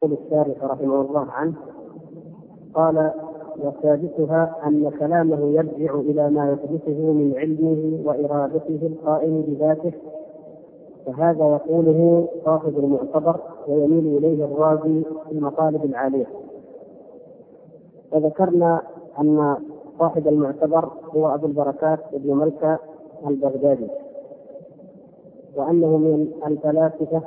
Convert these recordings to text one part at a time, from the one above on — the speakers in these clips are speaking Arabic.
يقول الشارح رحمه الله عنه قال: وسادسها أن كلامه يرجع إلى ما يحدثه من علمه وإرادته القائم بذاته، فهذا يقوله صاحب المعتبر ويميل إليه الرازي في المطالب العالية. وذكرنا أن صاحب المعتبر هو أبو البركات ابن ملكة البغدادي، وأنه من الفلاسفة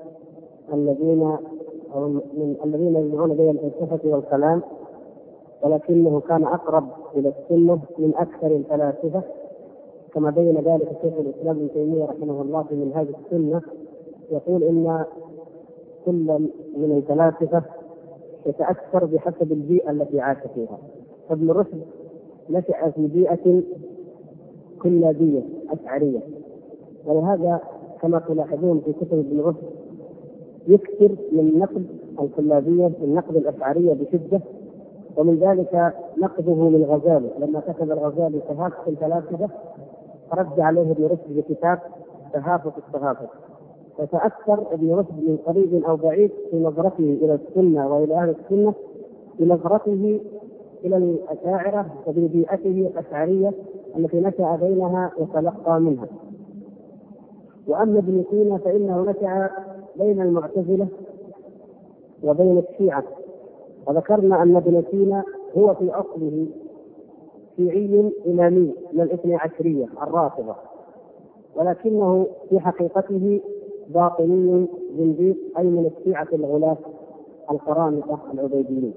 الذين يدعون بين الفلسفة والكلام، ولكنه كان أقرب إلى السنة من أكثر الفلاسفة، كما بين ذلك شيخ الإسلام ابن تيمية رحمه الله في منهاج السنة، يقول إن كل من الفلاسفة يتأثر بحسب البيئة التي عاش فيها. فابن رشد نشأ في بيئة كلابية أشعرية، ولهذا كما تلاحظون في كتب ابن رشد يكثر من نقد الكلابية، من نقد الأشعرية بشدة، ومن ذلك نقده للغزالي لما كتب الغزالي تهافت الفلاسفة، رد عليه ابن رشد بكتاب تهافت التهافت. فتأثر ابن رشد من قريب أو بعيد في نظرته إلى السنة وإلى أهل السنة بنظرته إلى الأشاعرة وببيئته الأشعرية التي نشأ بينها وتلقى منها. وأما ابن سينا فإنه نشأ بين المعتزلة وبين الشيعة، وذكرنا أن ابن سينا هو في أصله شيعي إمامي من الاثني عشرية الرافضة، ولكنه في حقيقته باطني زنديق، أي من الشيعة الغلاة القرامطة العبيديين.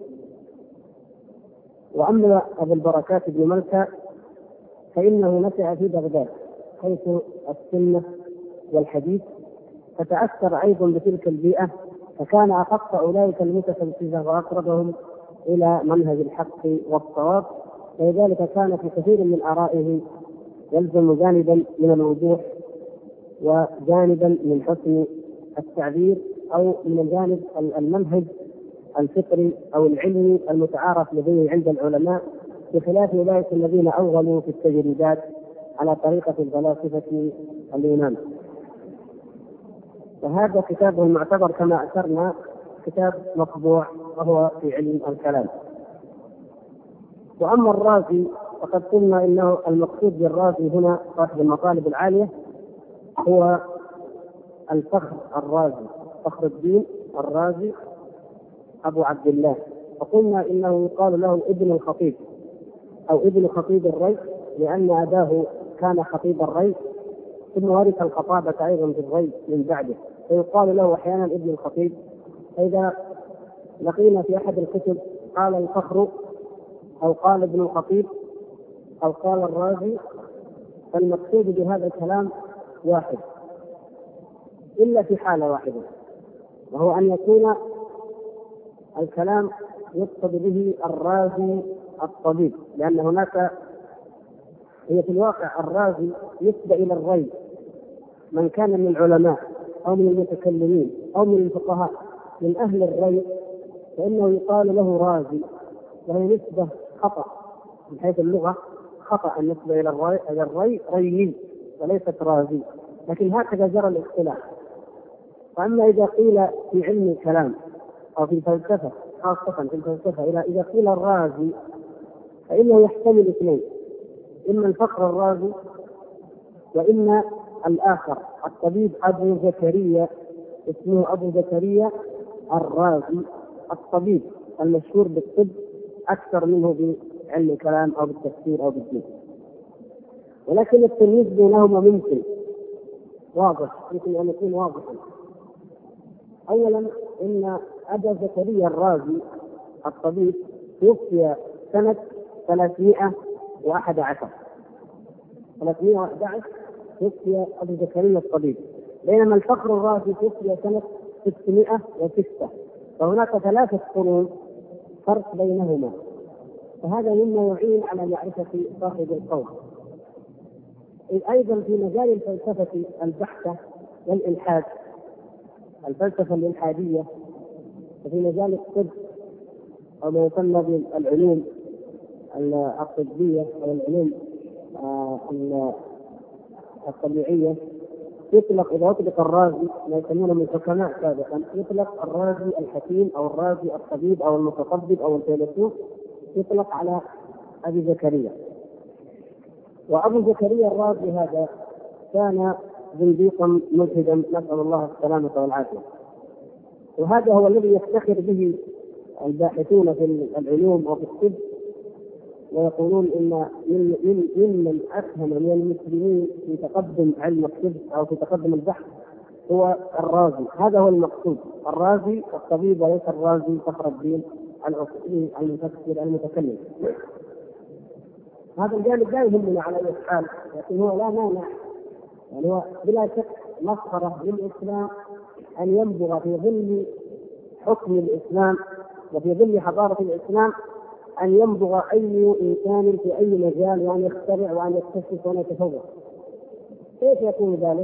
وأما أبو البركات بن ملكة فإنه نشأ في بغداد حيث السنة والحديث، فتأثر أيضا بتلك البيئة، فكان أخص أولئك المتفلسفة وأقربهم إلى منهج الحق والصواب، ولذلك كان في كثير من آرائه يلزم جانبا من الوضوح وجانبا من حسن التعبير، أو من الجانب المنهج الفطري أو العلمي المتعارف لديه عند العلماء، بخلاف أولئك الذين أوغلوا في التجريدات على طريقة الفلاسفة اليونان. وهذا كتابه المعتبر كما أشرنا كتاب مطبوع وهو في علم الكلام. وأما الرازي فقد قلنا إنه المقصود بالرازي هنا صاحب المطالب العالية هو الفخر الرازي، فخر الدين الرازي أبو عبد الله، وقلنا إنه يقال له ابن الخطيب أو ابن خطيب الري، لأن أباه كان خطيب الري ثم ورث الخطابة أيضا في الري من بعده، فيقال له أحيانا ابن الخطيب. فإذا لقينا في أحد الكتب قال الفخر أو قال ابن الخطيب أو قال الرازي، فالمقصود بهذا الكلام واحد إلا في حالة واحدة، وهو أن يكون الكلام يقصد به الرازي الطبيب، لأن هناك هي في الواقع الرازي يتبع إلى الري، من كان من العلماء أو من المتكلمين أو من الفقهاء من أهل الري فإنه يقال له رازي، وهي نسبة خطأ من حيث اللغة، خطأ النسبة إلى الري ريي وليست رازي، لكن هكذا جرى الاختلاف. وأما إذا قيل في علم الكلام أو في الفلسفة، خاصة في الفلسفة، إذا قيل الرازي فإنه يحتمل اثنين: إما الفخر الرازي، وإما الآخر الطبيب أبو زكريا، اسمه أبو زكريا الرازي، الطبيب المشهور بالطب أكثر منه بعلم الكلام أو بالتفسير أو بالدين. ولكن التمييز بينهما ممكن واضح، يمكن أن يكون واضحا. أولا إن أبا زكريا الرازي الطبيب توفي سنة 311 توفي أبو زكريا الطبيب، بينما الفخر الرازي توفي سنة 606، فهناك 3 قرون فرق بينهما، فهذا مما يعين على معرفة صاحب القول. أيضا في مجال الفلسفة البحتة والإلحاد، الفلسفة الإلحادية، وفي مجال الطب أو ما يسمى بالعلوم الطبية أو العلوم الطبيعية، يطلق إذا أطلق الرازي ما يسمونه من الحكماء سابقا، يطلق الرازي الحكيم أو الرازي الطبيب أو المتطبب أو الفيلسوف، يطلق على أبي زكريا. وأبو زكريا الرازي هذا كان زنديقا ملحدا، نسأل الله السلامة والعافية. وهذا هو الذي يفتخر به الباحثون في العلوم وفي الطب، ويقولون إن من أفهم من المسلمين في تقدم علم الطب أو في تقدم البحث هو الرازي. هذا هو المقصود، الرازي الطبيب وليس الرازي فخر الدين العقيلي المفكر المتكلم. هذا الجانب لا يهمنا على أي حال، لكن هو لا مانع، يعني هو بلا شك مسخرة للإسلام أن ينبغ في ظل حكم الإسلام وفي ظل حضارة الإسلام أن ينبغ أي إنسان في أي مجال وأن يخترع وأن يكتشف وأن يتفوق. كيف يكون ذلك؟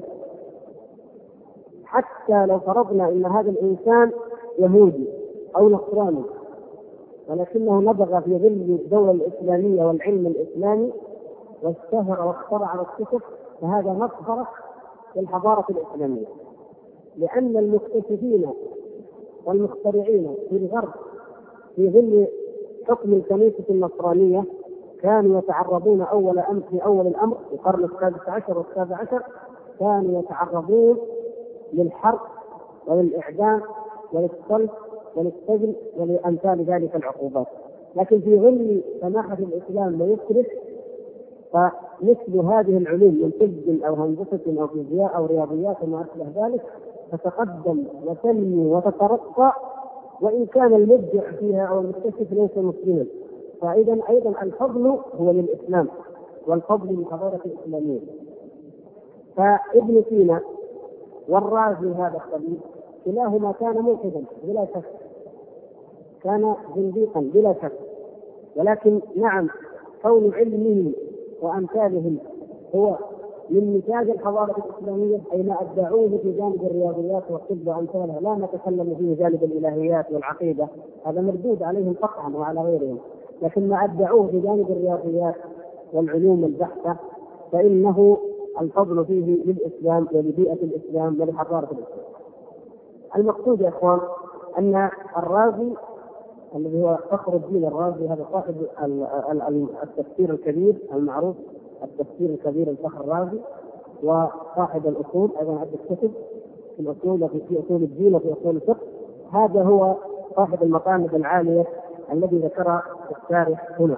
حتى لو فرضنا أن هذا الإنسان يهودي أو نصراني ولكنه نبغ في ظل الدولة الإسلامية والعلم الإسلامي واشتهر واخترع واكتشف، فهذا مسخرة في الحضارة الإسلامية، لأن المكتشفين والمخترعين في الغرب في ظل حكم الكنيسة النصرانية كانوا يتعرضون في أول الأمر في القرن السادس عشر والسابع عشر، كانوا يتعرضون للحرب وللإعدام وللصلب وللسجن ولأمثال ذلك العقوبات. لكن في ظل سماحة الإسلام ويكره، فمثل هذه العلوم من طب أو هندسة أو فيزياء أو رياضيات وما أشبه ذلك تتقدم وتنمي وتترقى، وإن كان المبدع فيها أو المكتشف ليس مسلما. فإذا أيضا الفضل هو للإسلام والفضل للحضارة الإسلامية. فابن سينا والرازي هذا الطبيب كلاهما كان ملحدا بلا شك، كان زنديقا بلا شك، ولكن نعم كون علمه وأمثاله هو من نتاج الحضارة الإسلامية، أي ما أبدعوه في جانب الرياضيات والطب وأمثالها، لا نتكلم فيه جانب الإلهيات والعقيدة، هذا مردود عليهم قطعا وعلى غيرهم، لكن ما أبدعوه في جانب الرياضيات والعلوم البحتة فإنه الفضل فيه للإسلام ولبيئة الإسلام ولحضارة الإسلام. المقصود يا إخوان أن الرازي الذي هو فخر الدين الرازي هذا صاحب التفسير الكبير المعروف، التفسير الكبير الفخر الرازي، وصاحب الأصول أيضا عند الكتب في الأصول في أصول الدين وفي أصول الفقه، هذا هو صاحب المقامد العالية الذي ذكر الشارح هنا.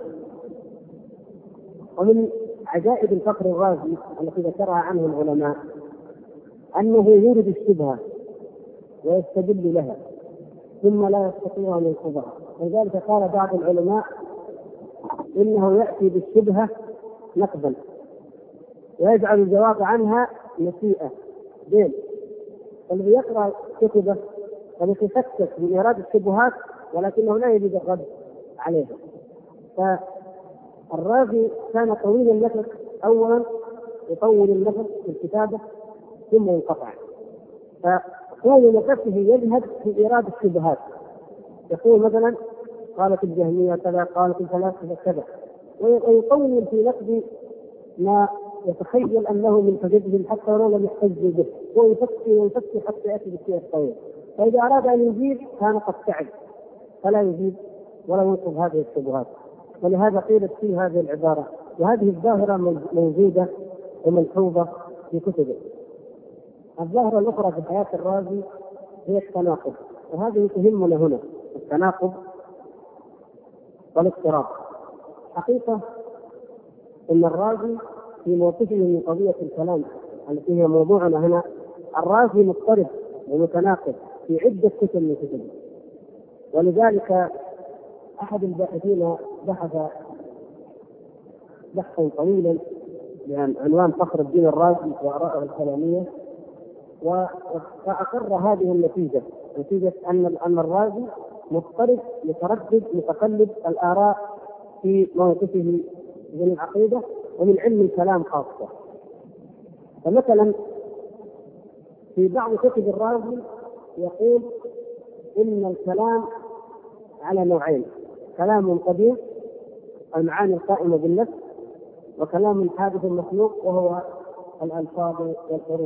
ومن عجائب الفخر الرازي التي ذكرها عنه العلماء أنه يورد الشبهة ويستدل لها ثم لا يستطيع أن ينقضها، ولذلك قال بعض العلماء إنه يأتي بالشبهة نقدا ويجعل الجواب عنها نسيئة بين الذي يقرأ كتبه ويتفكك من إيراد الشبهات ولكنه لا يجد الرد عليها. فالرازي كان طويل النفس، أولا يطول النفس في الكتابة ثم ينقطع، فطول نفسه يذهب في إيراد الشبهات، يقول مثلا قالت الجهمية كذا، قالت الفلاسفة كذا، ويطول في نقد ما يتخيل أنه من حججه حتى ولو لم يحتج به، ويفكر حتى يأتي بالشيء الطويل. فإذا أراد أن يجيب كان قد تعب فلا يجيب ولا ينقض هذه الشبهات، ولهذا قيلت فيه هذه العبارة. وهذه الظاهرة موجودة وملحوظة في كتبه. الظاهرة الأخرى في حياة الرازي هي التناقض، وهذه تهمنا هنا، التناقض والاضطراب. حقيقة إن الرازي في موقفه من قضية الكلام التي هي موضوعنا هنا، الرازي مضطرب ومتناقض في عدة كتب من كتبه. ولذلك أحد الباحثين بحث بحثا طويلا بعنوان فخر الدين الرازي وآراءه الكلامية، فأقر هذه النتيجة، نتيجة أن الرازي مضطرب متردد متقلب الآراء في موقفه من العقيدة ومن علم الكلام خاصة. فمثلا في بعض كتب الرازي يقول إن الكلام على نوعين: كلام قديم المعاني القائمة بالنفس، وكلام حادث مخلوق وهو الألفاظ والحروف.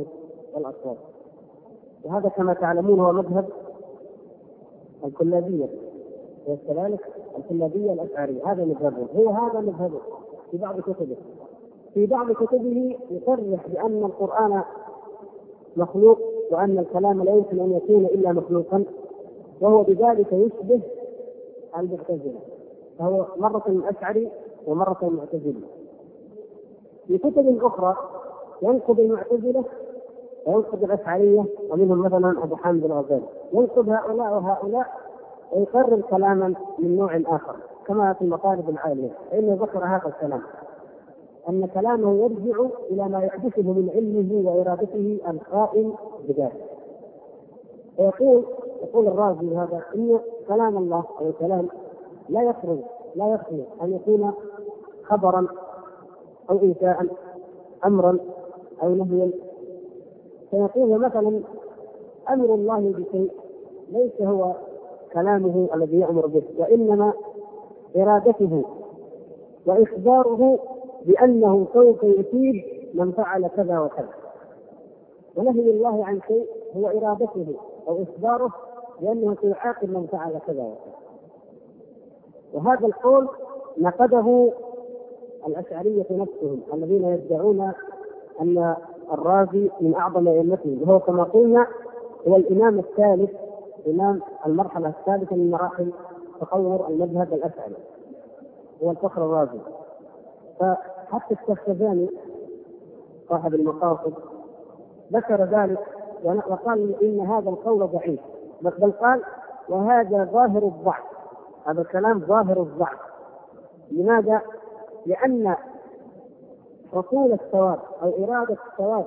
والأصوات. وهذا كما تعلمون هو مذهب الكلابية، وكذلك الكلابية الأشعرية، هذا مذهبه، هو هذا مذهبه في بعض كتبه. في بعض كتبه يصرح بأن القرآن مخلوق وأن الكلام لا يمكن أن يكون إلا مخلوقا، وهو بذلك يشبه المعتزلة، فهو مرة أشعري ومرة معتزلي. في كتب أخرى ينقض المعتزلة وينقض الأشعرية، ومنهم مثلا أبو حامد الغزالي، ينقض هؤلاء وهؤلاء ويقرر كلاما من نوع آخر كما في المطالب العالية، فإنه ذكر هذا الكلام أن كلامه يرجع إلى ما يحدثه من علمه وإرادته القائم بذلك. ويقول الرازي هذا إن كلام الله أو الكلام لا يخلو أن يكون خبرا أو إنشاء، أمرا أو نهيا. فيقول مثلا أمر الله بشيء ليس هو كلامه الذي يأمر به، وإنما إرادته وإخباره بأنه سوف يثيب من فعل كذا وكذا. ونهي الله عن شيء هو إرادته أو إخباره بأنه سيعاقب من فعل كذا وكذا. وهذا القول نقده الأشعرية نفسهم الذين يدعون أن الرازي من أعظم أئمتهم، وهو كما قلنا هو الإمام الثالث، إمام المرحلة الثالثة من مراحل تطور المذهب الأشعري، هو الفخر الرازي. فحتى الشهرزاني صاحب المقاصد ذكر ذلك وقال إن هذا القول ضعيف، بل قال وهذا ظاهر الضعف، هذا الكلام ظاهر الضعف. لماذا؟ لأن حصول الثواب أو إرادة الثواب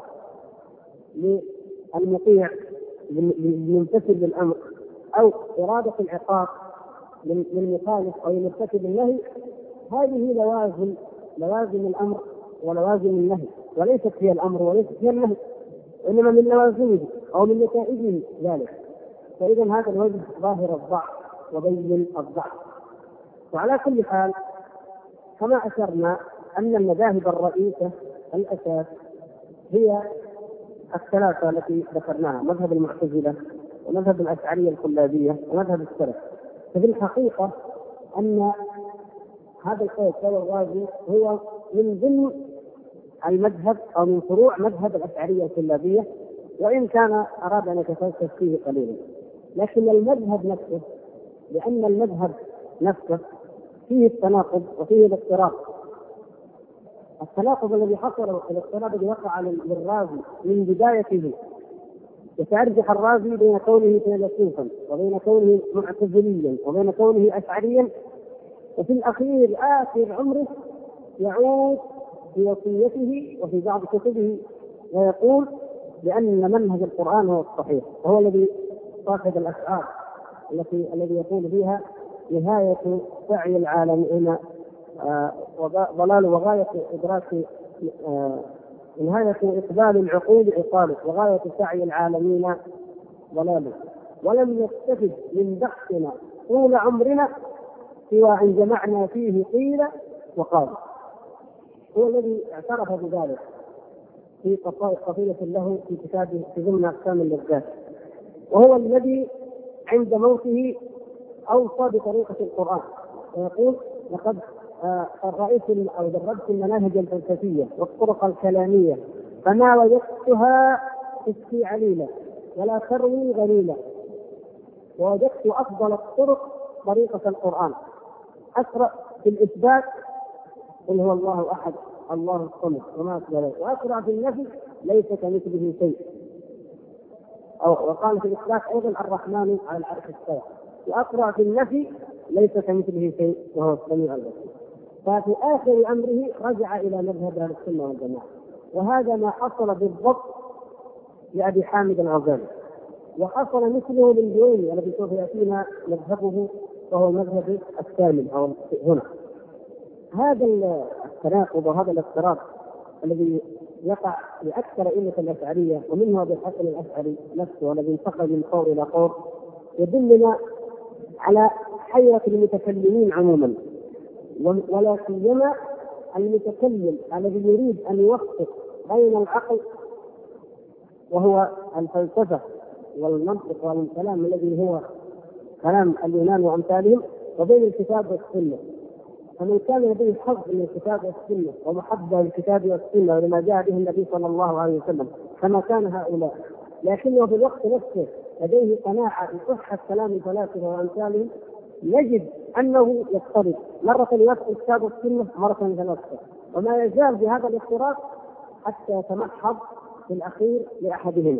للمطيع للممتثل بالأمر، أو إرادة العقاب للمخالف أو المرتكب النهي، هذه لوازم الأمر ولوازم النهي، وليست هي الأمر وليست هي النهي، وإنما من لوازمه أو من نتائجه ذلك. فإذا هذا الوجه ظاهر الضعف وبين الضعف. وعلى كل حال كما أشرنا أن المذاهب الرئيسة الأساس هي الثلاثة التي ذكرناها، مذهب المعتزلة ومذهب الأشعرية الكلابية ومذهب السلف. ففي الحقيقة أن هذا القول الرازي هو من ضمن المذهب أو من فروع مذهب الأشعرية الكلابية، وإن كان أراد أن يتفلسف فيه قليلا. لكن المذهب نفسه، لأن المذهب نفسه فيه التناقض وفيه الاضطراب. التناقض الذي حصل، الاضطراب الذي وقع للرازي من بدايته، يترجح الرازي بين كونه فيلسوفا وبين كونه معتزليا وبين كونه أشعريا، وفي الأخير آخر عمره يعود في وصيته وفي بعض كتبه ويقول بأن منهج القرآن هو الصحيح، وهو الذي صاحب الأشعار الذي يقول فيها نهاية سعي العالمين ضلال وغاية إدراك نهاية إقبال العقول عقال وغاية سعي العالمين ضلال، ولم يستفد من بحثنا طول عمرنا سوى أن جمعنا فيه قيل وقال. هو الذي اعترف بذلك في قصيدة له في كتابه في ضمن أقسام اللذات، وهو الذي عند موته أوصى بطريقة القرآن ويقول لقد رأيت أو دربت المناهج الفلسفية والطرق الكلامية فما وجدتها تسقي عليلة ولا تروي غليلة، ووجدت أفضل الطرق طريقة القرآن، أسرع في الإثبات قل هو الله أحد الله الصمد وما أشبه ذلك، وأسرع في النفي ليس كمثله شيء. وقال في الإثبات أيضا الرحمن على العرش استوى، وأسرع في النفي ليس كمثله شيء وهو السميع البصير. ففي آخر أمره رجع إلى مذهب أهل السنة والجماعة، وهذا ما حصل بالضبط لأبي حامد الغزالي، وحصل مثله للجويني الذي سوف يأتينا مذهبه وهو المذهب الثامن أو هنا. هذا التناقض وهذا الاضطراب الذي يقع لأكثر أئمة الأشعرية ومنه أبي الحسن الأشعري نفسه الذي انتقل من قول إلى قول يدلنا على حيرة المتكلمين عموما، ولا سيما المتكلم الذي يريد أن يوفق بين العقل وهو الفلسفة والمنطق والكلام الذي هو كلام اليونان وأمثالهم، وبين الكتاب والسنة. فمن كان لديه حظ من الكتاب والسنة ومحبة للكتاب والسنة ولما جاء به النبي صلى الله عليه وسلم كما كان هؤلاء، لكنه في الوقت نفسه لديه قناعة بصحة كلام الفلاسفة وأمثالهم، نجد أنه يضطرب، مرة يوافق الكتاب والسنة، مرة يتنصر، وما يزال بهذا الاضطراب حتى يتمحض في الأخير لأحدهما.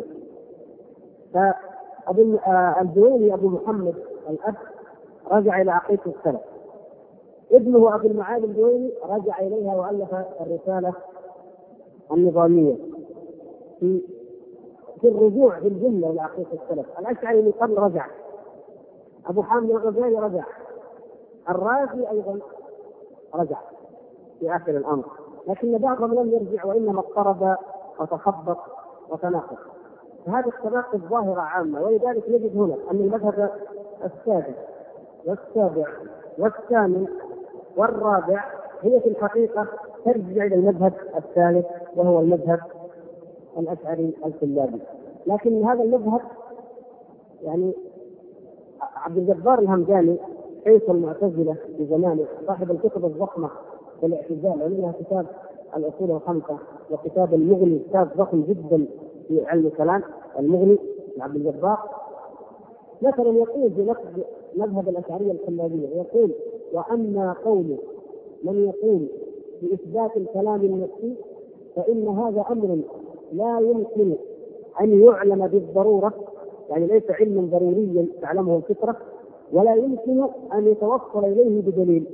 فالجويني أبو محمد الأب رجع إلى عقيدة السلف، ابنه أبو المعالي الجويني رجع إليها وألف الرسالة النظامية في الرجوع بالجملة إلى عقيدة السلف. الأشعري من قبل رجع، أبو حامد الغزالي رجع، الرازي أيضا رجع في آخر الأمر، لكن بعضهم لم يرجع وإنما اضطرب وتخبط وتناقض. فهذه التناقض ظاهرة عامة، ولذلك نجد هنا أن المذهب السادس والسابع والثامن والرابع هي في الحقيقة ترجع إلى المذهب الثالث وهو المذهب الأشعري الكلابي. لكن هذا المذهب يعني عبد الجبار الهمداني حيث المعتزلة في زمانه صاحب الكتب الضخمة في الاعتزال، ومنها كتاب الأصول الخمسة وكتاب المغني، كتاب ضخم جدا في علم الكلام المغني لعبد الجبار، مثلا يقول في نقد مذهب الأشعرية الكلابية، يقول: وأما قول من يقول بإثبات الكلام النفسي فإن هذا أمر لا يمكن أن يعلم بالضرورة، يعني ليس علما ضروريا تعلمه الفطرة، ولا يمكن أن يتوصل إليه بدليل.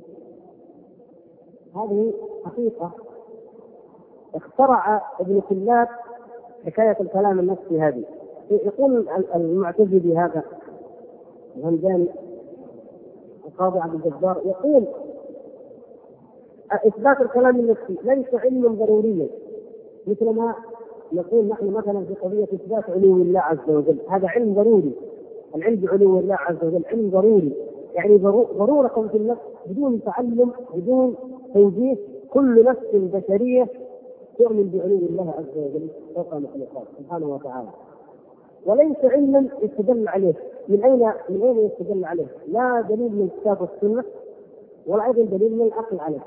هذه حقيقة اخترع ابن كلاب حكاية الكلام النفسي هذه. يقول المعتزلي هذا الهمداني القاضي عبد الجبار، يقول: إثبات الكلام النفسي ليس علما ضروريا، مثل ما نقول نحن مثلا في قضية إثبات علو الله عز وجل، هذا علم ضروري، العلم بعلو الله عز وجل علم ضروري، يعني ضرورة في النفس بدون تعلم بدون توجيه، كل نفس بشرية تؤمن بعلو الله عز وجل فوق مخلوقات سبحانه وتعالى، وليس علما يستدل عليه. من أين يستدل عليه؟ لا دليل من الكتاب والسنة ولا أيضا دليل من العقل عليه.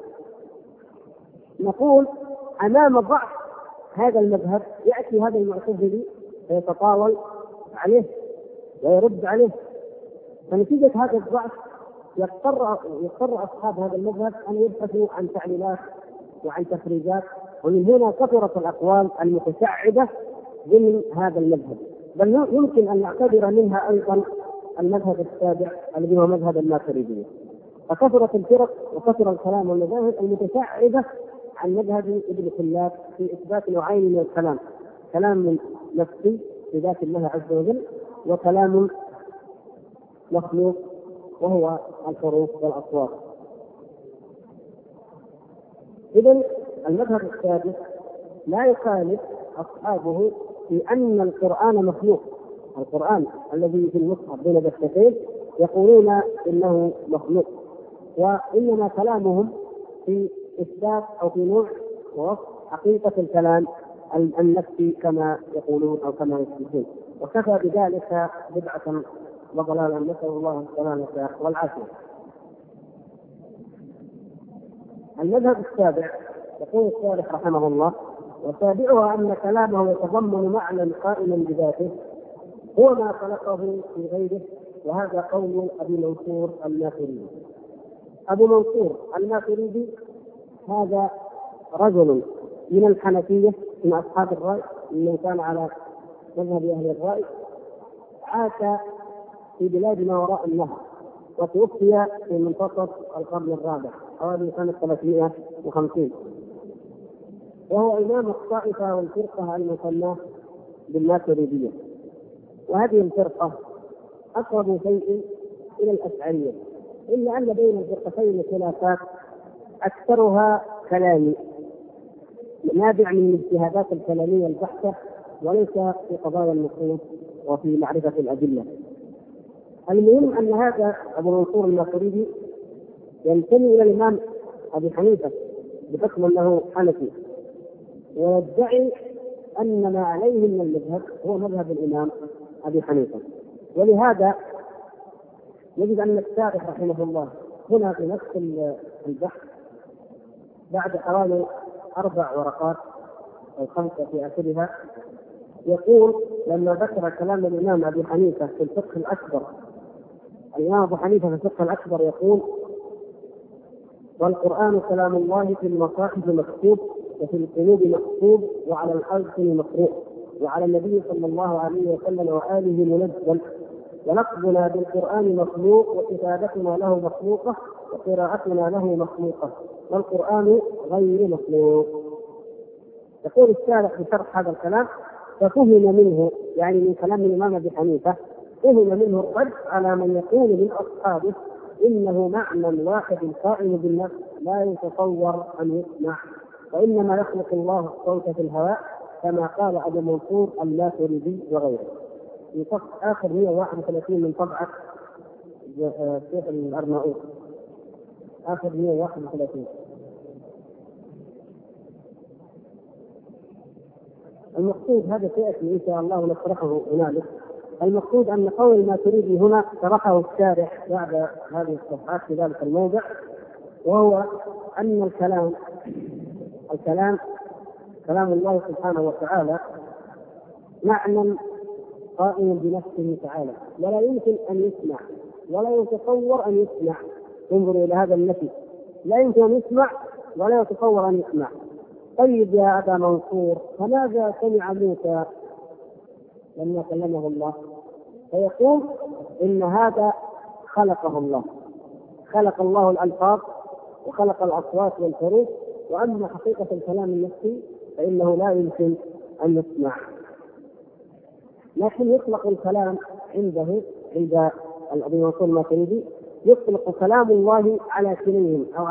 نقول أمام ضعف هذا المذهب يأتي هذا المعتزلي فيتطاول عليه ويرد عليه، فنتيجة هذا الضعف يضطر أصحاب هذا المذهب أن يبحثوا عن تعليلات وعن تخريجات، ومن هنا كثرت الأقوال المتشعبة ضمن هذا المذهب، بل يمكن أن نعتبر منها أيضا المذهب السابع الذي هو مذهب الماتريدية. فكثرت الفرق وكثر الكلام والمذاهب المتشعبة عن مذهب ابن كلاب في إثبات نوعين من الكلام: كلام نفسي في ذات الله عز وجل، وكلام مخلوق وهو الحروف والأصوات. إذن المذهب السادس لا يخالف أصحابه في أن القرآن مخلوق، القرآن الذي في المصحف بين دفتين يقولون إنه مخلوق، وإنما كلامهم في إثبات أو في نوع ووصف حقيقة الكلام النفسي كما يقولون أو كما يثبتون، وكفى بذلك بدعة وضلالا، نسأل الله السلامة والعافية. المذهب السابع يقول الشارح رحمه الله: وسابعها أن كلامه يتضمن معنى قائما بذاته هو ما خلقه في غيره، وهذا قول أبي منصور الماتريدي. أبو منصور الماتريدي هذا رجل من الحنفية من أصحاب الرأي، من كان على مذهب أهل الرأي، عاش في بلاد ما وراء النهر، وتوفي في منتصف القرن الرابع حوالي سنة 350، وهو إمام الطائفة والفرقة المسماة بالماتريدية. وهذه الفرقة أقرب شيء إلى الأشعرية، إلا أن بين الفرقتين خلافات أكثرها كلامي نابع من الاجتهادات الكلامية البحتة، وليس في قضايا النصوص وفي معرفة الأدلة. المهم أن هذا أبو منصور الماتريدي ينتمي إلى الإمام أبي حنيفة بحكم أنه حنفي، ويدعي أن ما عليه من المذهب هو مذهب الإمام أبي حنيفة. ولهذا نجد أن الشارح رحمه الله هنا في نفس البحث بعد حوالي 4 ورقات أو 5 في آخرها يقول لما ذكر كلام الإمام أبي حنيفة في الفقه الأكبر، الإمام أبو حنيفة في الفقه الأكبر يقول: والقرآن كلام الله في المصاحف مكتوب، وفي القلوب مكتوب، وعلى الألسن مقروء، وعلى النبي صلى الله عليه وسلم وآله منزل، ولفظنا بالقرآن مخلوق، وكتابتنا له مخلوقة، وقراءتنا له مخلوقة، والقرآن غير مخلوق. يقول الشارح في شرح هذا الكلام: ففهم منه، يعني من كلام الإمام أبي حنيفة، فهم منه الرد على من يقول من أصحابه إنه معنى واحد قائم بالنفس لا يتصور أن يسمع، وإنما يخلق الله الصوت في الهواء، كما قال أبو منصور اللاتريدي وغيره. في صفحة آخر 131 من طبعة الشيخ الأرناؤوط، آخر 131. المقصود هذا سيأتي إن شاء الله نشرحه هنالك. المقصود أن قول الماتريدي هنا شرحه الشارح بعد هذه الصفحات في ذلك الموضع، وهو أن الكلام كلام الله سبحانه وتعالى معنى قائم بنفسه تعالى، ولا يمكن أن يسمع ولا يتصور أن يسمع. انظروا إلى هذا النفي، لا يمكن أن يسمع ولا يتصور أن يسمع. طيب يا أبا منصور، فماذا سمع موسى لما كلمه الله؟ فيقول إن هذا خلقه الله، خلق الله الألفاظ وخلق الأصوات والحروف، وأما حقيقة الكلام النفسي فإنه لا يمكن أن يسمع. لكن يطلق الكلام عند أبي منصور الماتريدي، يطلق كلام الله على كلمهم أو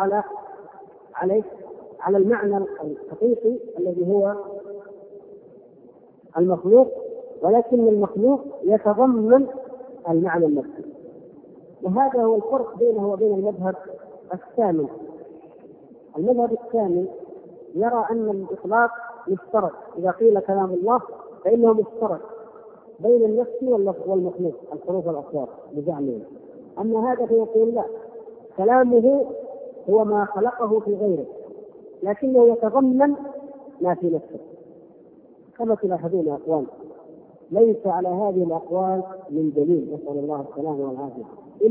على المعنى الحقيقي الذي هو المخلوق، ولكن المخلوق يتضمن المعنى النفسي. وهذا هو الفرق بينه وبين المذهب الثامن. المذهب الثامن يرى أن الإطلاق مشترك، إذا قيل كلام الله فإنه مشترك بين النفس والمخلوق، الحروف والأصوات بزعمهم. أما هذا فيقول لا، كلامه هو ما خلقه في غيره، لكنه يتضمن ما في نفسه. كما تلاحظون يا أخوان، ليس على هذه الأقوال من دليل، نسأل الله السلامة والعافية،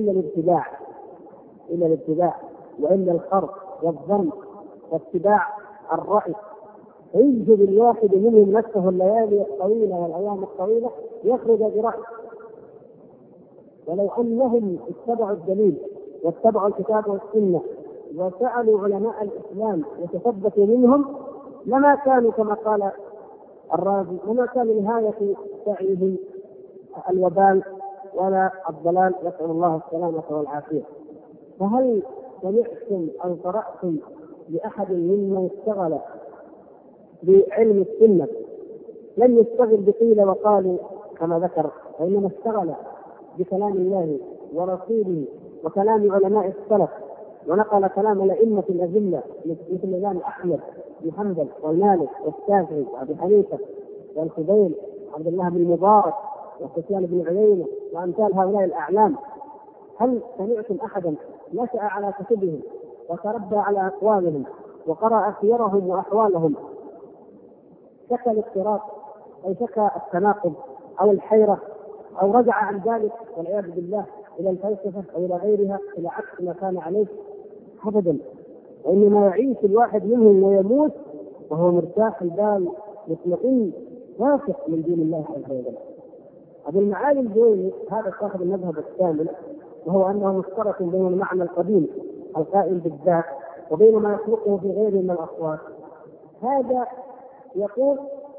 إلا الابتداع وإلا الخرق والظن واتباع الرأي. يجذب الواحد منهم نفسه الليالي الطويلة والأيام الطويلة يخرج برأي. ولو أنهم اتبعوا الدليل واتبعوا الكتاب والسنة وسألوا علماء الإسلام وتثبتوا منهم لما كانوا كما قال الرازي، وما كان نهاية سعيهم الوبال ولا الضلال، نسأل الله السلامة والعافية. فهل سمعتم أو قرأتم لأحد ممن اشتغل بعلم السنة لم يشتغل بقيل وقالوا كما ذكر، وإنما اشتغل بكلام الله ورسوله وكلام علماء السلف، ونقل كلام الأئمة الأذلة مثل الإمام أحمد بن حنبل ومالك والشافعي وأبي حنيفة والخضير عبد الله بن المبارك وسفيان بن عيينة وأمثال هؤلاء الأعلام؟ هل سمعتم أحدا نشأ على كتبهم وتربى على أقوالهم وقرأ سيرهم وأحوالهم شكى الاضطراب أو شكى التناقض أو الحيرة أو رجع عن ذلك والعياذ بالله إلى الفلسفة أو إلى غيرها إلى عكس ما كان عليه؟ أبدا. وإنما يعيش الواحد منهم ويموت وهو مرتاح البال مطمئن واثق من دين الله عز وجل. أبو المعالي الجويني هذا صاحب المذهب الثامن، وهو أنه مشترك بين المعنى القديم القائم بالذات وبين ما يخلقه في غيره من الأصوات. هذا يقول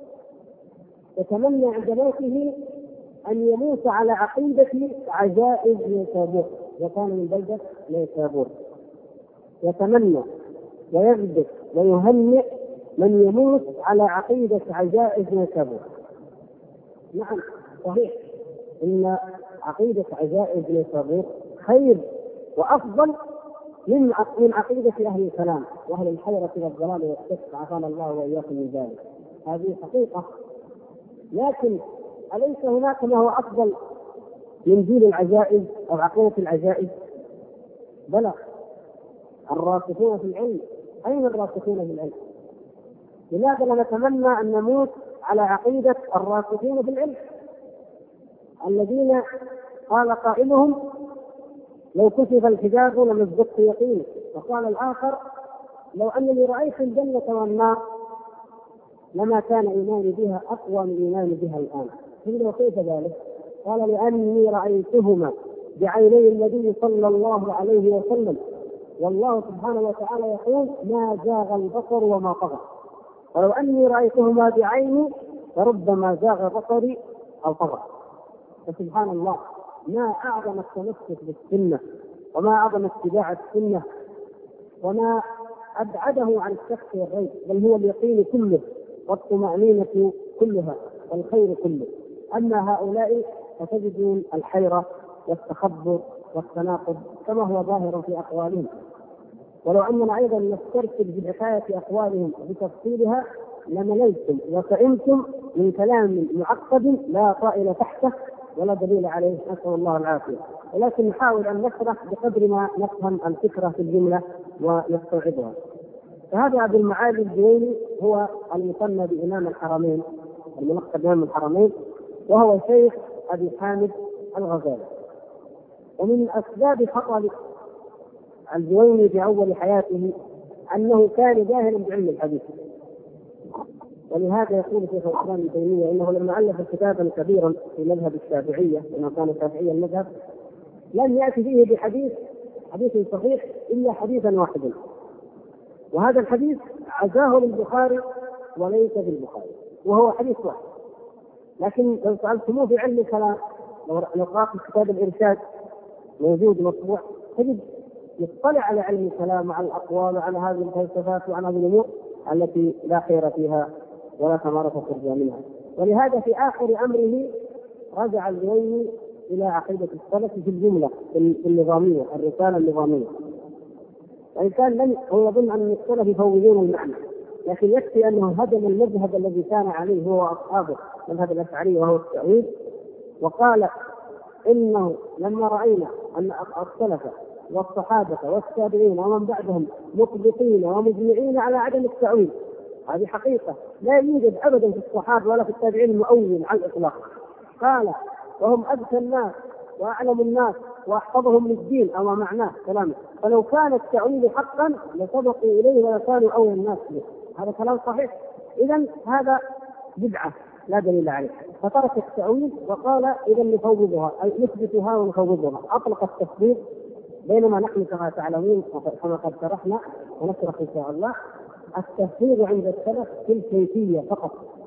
يتمنى عند موته أن يموت على عقيدة عجائز نيسابور، وكان من بلدة نيسابور. يتمنى ويغبط ويهنئ من يموت على عقيدة عجائز نيسابور. نعم صحيح إن عقيدة عجائز نيسابور خير وأفضل من عقيدة أهل الكلام وأهل الحيرة والضلال والشك، عافانا الله وإياكم من ذلك. هذه حقيقة. لكن أليس هناك ما هو أفضل من دين العجائز أو عقيدة العجائز؟ بلى، الراسخون في العلم. أين الراسخون في العلم؟ لماذا لا نتمنى أن نموت على عقيدة الراسخين في العلم الذين قال قائلهم لو كشف الحجاب لمزقت يقيني، وقال الآخر لو أنني رأيت الجنة والنار لما كان إيماني بها أقوى من إيماني بها الآن. قيل وكيف ذلك؟ قال لأني رأيتهما بعيني النبي صلى الله عليه وسلم، والله سبحانه وتعالى يقول ما زاغ البصر وما طغى، ولو أني رأيتهما بعيني فربما زاغ بصري أو طغى. فسبحان الله، ما أعظم التمسك بالسنة، وما أعظم اتباع السنة، وما أبعده عن الشك والريب، بل هو اليقين كله والطمأنينة كلها والخير كله. أما هؤلاء فتجدون الحيرة والتخبر والتناقض كما هو ظاهر في أقوالهم. ولو أننا أيضا نسترسل بحكاية أقوالهم بتفصيلها لمللتم وسئمتم من كلام معقد لا طائل تحته ولا دليل عليه، نسأل الله العافية. ولكن نحاول أن نشرح بقدر ما نفهم الفكرة في الجملة ونستوعبها. فهذا أبو المعالي الجويني هو المسمى بإمام الحرمين، الملقب بإمام الحرمين، وهو شيخ أبي حامد الغزالي. ومن أسباب خطأ الجويني في أول حياته أنه كان جاهلا بعلم الحديث، ولهذا يقول شيخ الإسلام ابن تيمية إنه لما ألف كتابا كبيرا في مذهب الشافعية، لأنه كان شافعيا المذهب، لم يأتي فيه بحديث صحيح إلا حديثا واحدا، وهذا الحديث عزاه للبخاري وليس بالبخاري، وهو حديث واحد. لكن لو سألتموه في علم الكلام، لو قرأت كتاب الإرشاد موجود مطبوع، تجد يطلع على علم الكلام وعلى الأقوال وعلى هذه الفلسفات وعلى هذه الأمور التي لا خير فيها ولا ثمرة ترجى منها. ولهذا في آخر أمره رجع الجويني إلى عقيدة السلف في الجملة النظامية، الرسالة النظامية. وإن كان لم هو يظن أن السلف يفوضون المعنى، لكن يكفي أنه هدم المذهب الذي كان عليه هو وأصحابه، مذهب الأشعري وهو التأويل، وقال إنه لما رأينا أن السلف والصحابة والتابعين ومن بعدهم مطبقين ومجمعين على عدم التأويل، هذه حقيقة لا يوجد أبدا في الصحابة ولا في التابعين المؤول على الإطلاق. قال وهم أذكى الناس وأعلم الناس وأحفظهم للدين أو معناه كلامه، فلو كان التأويل حقا لسبقوا إليه ولكانوا أولى الناس به. هذا كلام صحيح. إذن هذا بدعة لا دليل عليه، فترك التأويل وقال إذا نفوضها، أي نثبتها ونفوضها، أطلق التفويض. بينما نحن كما تعلمون كما قد شرحنا ونشرح إن شاء الله، التفويض عند السلف في الكيفية فقط.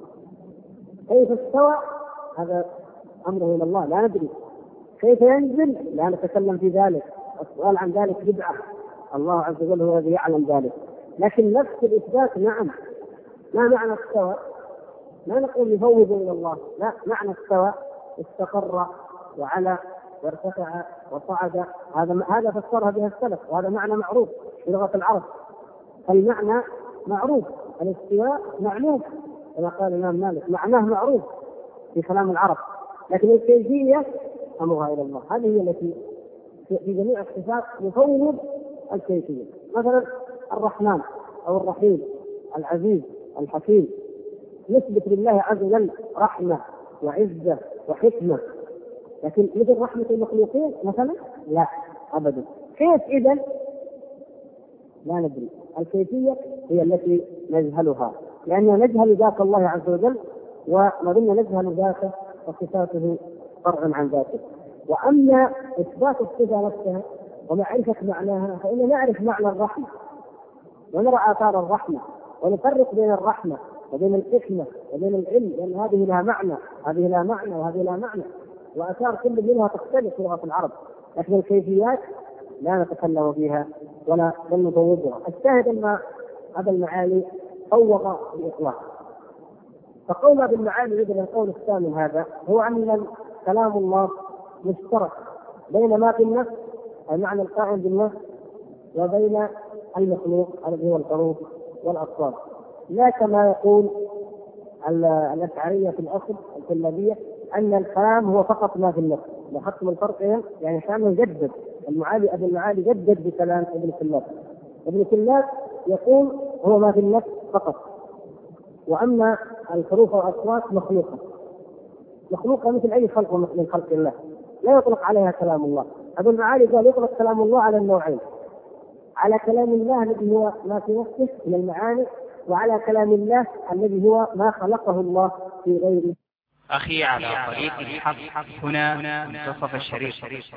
كيف استوى هذا أمره إلى الله، لا ندري. كيف ينزل لا نتكلم في ذلك، السؤال عن ذلك بدعة، الله عز وجل هو الذي يعلم ذلك. لكن نفس الإثبات نعم. ما معنى استوى؟ لا نقول يفوض إلى الله، لا، معنى استوى استقر وعلى وارتفع وصعد، هذا فسرها بها السلف، وهذا معنى معروف في لغة العرب. المعنى معروف، الاستواء معلوم كما قال الإمام مالك، معناه معروف في كلام العرب، لكن الكيفية أمرها إلى الله. هذه هي التي في جميع الصفات يفوض الكيفية. مثلا الرحمن أو الرحيم، العزيز، الحكيم، نثبت لله عز وجل رحمة وعزة وحكمة، لكن مثل رحمة المخلوقين مثلا لا أبدا. كيف إذن؟ لا ندري. الكيفية هي التي نجهلها، لأننا نجهل ذات الله عز وجل، ونظن نجهل ذاته وصفاته فرعا عن ذاته. وأما إثبات الصفة نفسها ومعرفة معناها فإننا نعرف معنى الرحمة ونرى آثار الرحمة، ونفرق بين الرحمة وبين الحكمة وبين العلم، لأن هذه لها معنى، هذه لها معنى، وهذه لها معنى، وآثار كل منها تختلف في لغة العرب. لكن الكيفيات لا نتكلم فيها ولا نفوضها. الشاهد أن هذا المعالي فوض الإطلاق. فقول ابن المعالي إذن القول الثامن هذا هو أن كلام الله مشترك بين ما في النفس، المعنى القائم بالنفس، وبين المخلوق الذي هو الحروف والأصوات، لا كما يقول الأشعرية في الأصل الكلابية أن الكلام هو فقط ما في النفس. لاحظتم الفرق؟ يعني كانوا يجدد المعالي أبو المعالي جدد بكلام ابن كلاب. ابن كلاب يقول هو ما في النفس فقط، وأما الحروف والأصوات مخلوقة مثل أي خلق من خلق الله، لا يطلق عليها كلام الله. أبو المعالي قال يطلق كلام الله على النوعين، على كلام الله الذي هو ما في نفسه من المعاني، وعلى كلام الله الذي هو ما خلقه الله في غيره. أخي على طريق الحق هنا منتصف الشريط.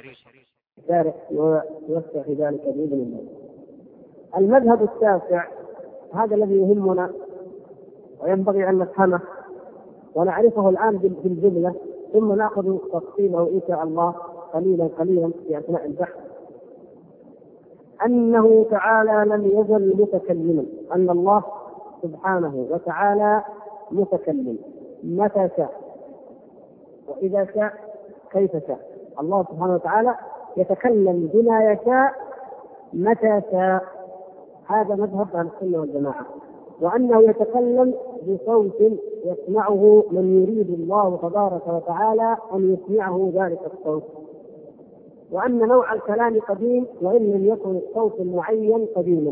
يوسع في ذلك بإذن الله. المذهب التاسع، هذا الذي يهمنا وينبغي أن نفهمه ونعرفه الآن بالجملة، ثم نأخذ تفصيله إن شاء الله قليلا في أثناء البحث. أنه تعالى لم يزل متكلما، أن الله سبحانه وتعالى متكلم متى شاء وإذا شاء كيف شاء. الله سبحانه وتعالى يتكلم بما يشاء متى شاء، هذا مذهب أهل السنة والجماعة. وأنه يتكلم بصوت يسمعه من يريد الله تبارك وتعالى أن يسمعه ذلك الصوت، وأن نوع الكلام قديم وإن لم يكن الصوت المعين قديما.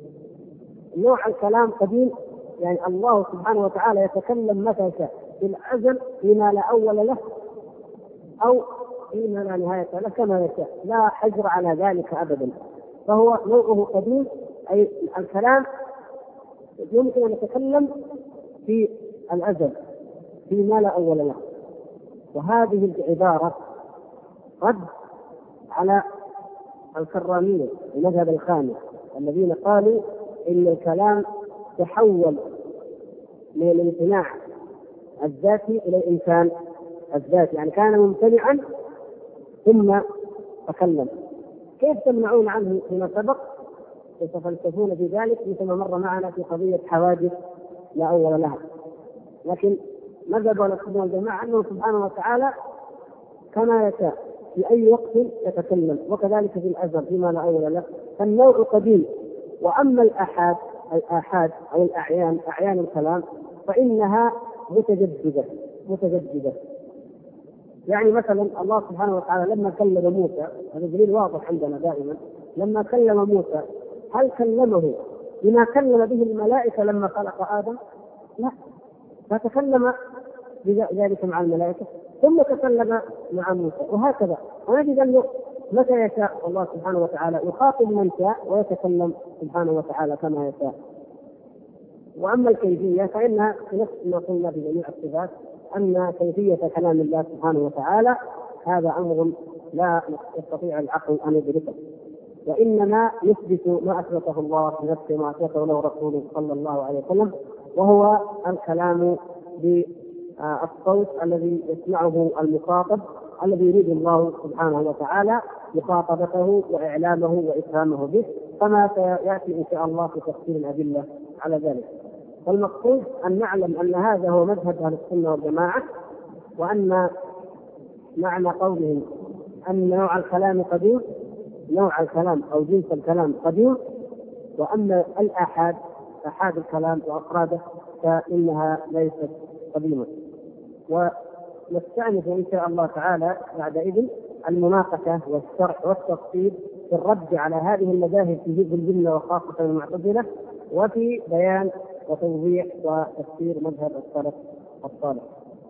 نوع الكلام قديم، يعني الله سبحانه وتعالى يتكلم متى شاء في الأزل فيما لا أول له أو فيما لا نهاية له كما يشاء، لا حجر على ذلك أبدا. فهو نوعه قديم، أي الكلام يمكن أن يتكلم في الأزل فيما لا أول له. وهذه العبارة رد على الكرامية المذهب الخامس الذين قالوا إن الكلام تحول من الامتناع الذاتي إلى الإمكان الذاتي، يعني كان ممتنعا ثم تكلم. كيف تمنعون عنه فيما سبق؟ يتفلسفون في ذلك مثل ما مر معنا في قضية حوادث لا أول لها. لكن مذهب السنة والجماعة أنه سبحانه وتعالى كما يشاء في أي وقت يتكلم، وكذلك في الأزل فيما لا أول له. فالنوع قديم. وأما الآحاد أو الأعيان، أعيان الكلام، فإنها متجددة. يعني مثلا الله سبحانه وتعالى لما كلم موسى، هذا دليل واضح عندنا دائما، لما كلم موسى هل كلمه بما كلم به الملائكة لما خلق آدم؟ لا، فتكلم بذلك مع الملائكة ثم تكلم مع موسى، وهكذا. ونجد أنه متى يشاء الله سبحانه وتعالى يخاطب من شاء ويتكلم سبحانه وتعالى كما يشاء. وأما الكيفية فإنها نفس ما قلنا في جميع الصفات، أن كيفية كلام الله سبحانه وتعالى هذا أمر لا يستطيع العقل أن يدركه، وإنما يثبت ما أثبته الله في نفسه وما أثبته له رسوله صلى الله عليه وسلم، وهو الكلام بالصوت الذي يسمعه المخاطب الذي يريد الله سبحانه وتعالى مخاطبته وإعلامه وإفهامه به، كما سيأتي إن شاء الله في تفصيل الأدلة على ذلك. فالمقصود أن نعلم أن هذا هو مذهب أهل السنة والجماعة، وأن معنى قولهم أن نوع الكلام قديم، نوع الكلام أو جنس الكلام قديم، وأما الآحاد آحاد الكلام وأفراده فإنها ليست قديمة. ونستأنف إن شاء الله تعالى بعدئذ المناقشة والشرح والتفصيل في الرد على هذه المذاهب في الجملة وخاصة المعتزلة، وفي بيان وتوضيح وتفسير مذهب السلف الصالح.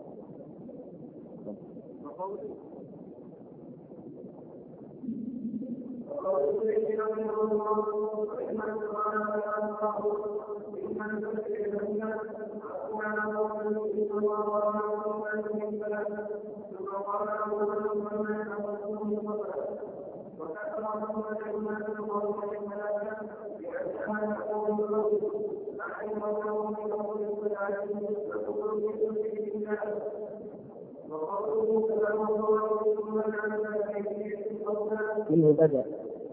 منه بدأ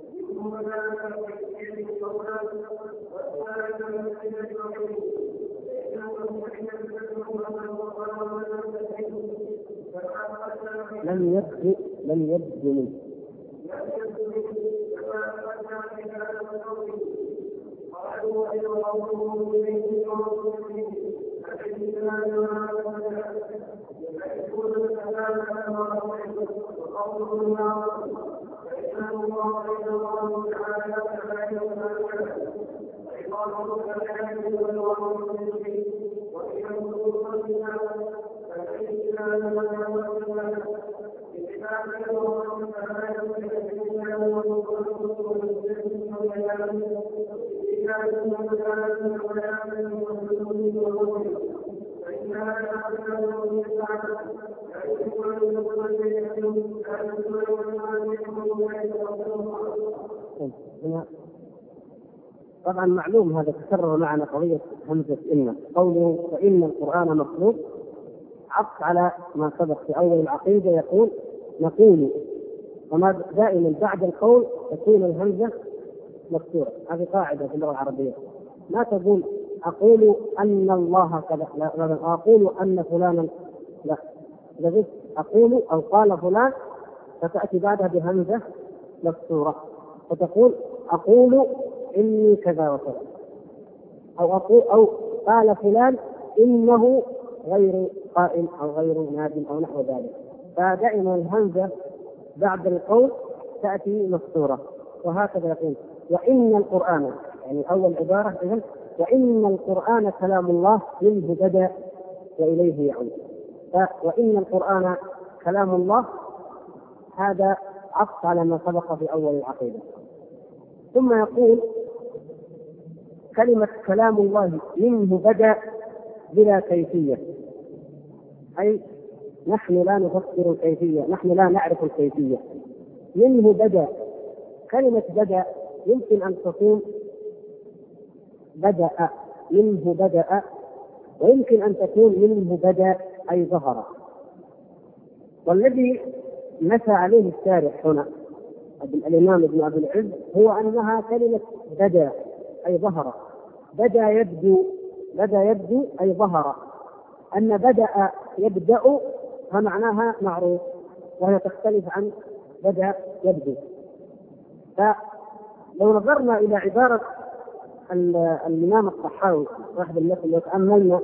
لم يبدو منه. طبعا معلوم هذا تكرر معنا قضية همزة إن، قوله فإن القرآن مخلوق عطف على ما سبق في أول العقيدة، يقول نقول، وما دائما بعد القول تكون الهمزة مكسورة. هذه قاعدة في اللغة العربية، ما تقول أقول أن الله كذا، لا أقول أن فلانا، لا، إذا أقول أو قال فلان فتأتي بعدها بهمزة مكسورة فتقول أقول إني كذا وكذا، أو أقول أو قال فلان إنه غير قائل أو غير نادم أو نحو ذلك. فدائما الهمزة بعد القول تأتي مكسورة. وهكذا يقول وإن القرآن، يعني أول عبارة إذن وإن القرآن كلام الله منه بدأ وإليه يعود. وإن القرآن كلام الله هذا عطف على ما سبق في أول العقيدة. ثم يقول كلمة كلام الله منه بدأ بلا كيفية، أي نحن لا نفسر الكيفية، نحن لا نعرف الكيفية. منه بدأ، كلمة بدأ يمكن أن تكون بدأ، منه بدأ، ويمكن أن تكون منه بدأ أي ظهر. والذي نسى عليه الشارح هنا الإمام ابن أبي العز هو أنها كلمة بدأ أي ظهر. بدأ يبدو، بدأ يبدو أي ظهر. أن بدأ يبدأ فمعناها معروف، وهي تختلف عن بدأ يبدو. فلو نظرنا إلى عبارة الإمام الطحاوي صاحب المثل وتأملنا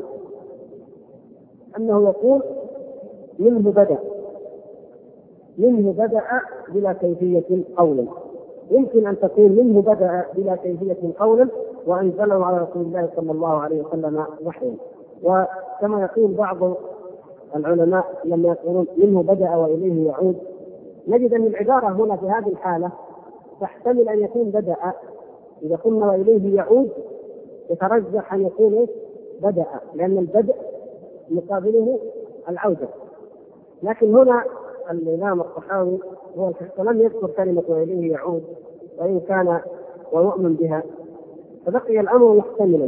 أنه يقول منه بدأ، منه بدأ بلا كيفية قولا. يمكن أن تكون منه بدأ بلا كيفية قولا وأنزله على رسول الله صلى الله عليه وسلم وحيا. وكما يقول بعض العلماء لما يقولون منه بدأ وإليه يعود، نجد أن العبارة هنا في هذه الحالة تحتمل أن يكون بدأ، إذا قلنا وإليه يعود يترجح أن يكون بدأ، لأن البدء مقابله العودة. لكن هنا الإمام الطحاوي هو لم يذكر كلمة وإليه يعود، وإن كان ويؤمن بها، فبقي الأمر محتملا.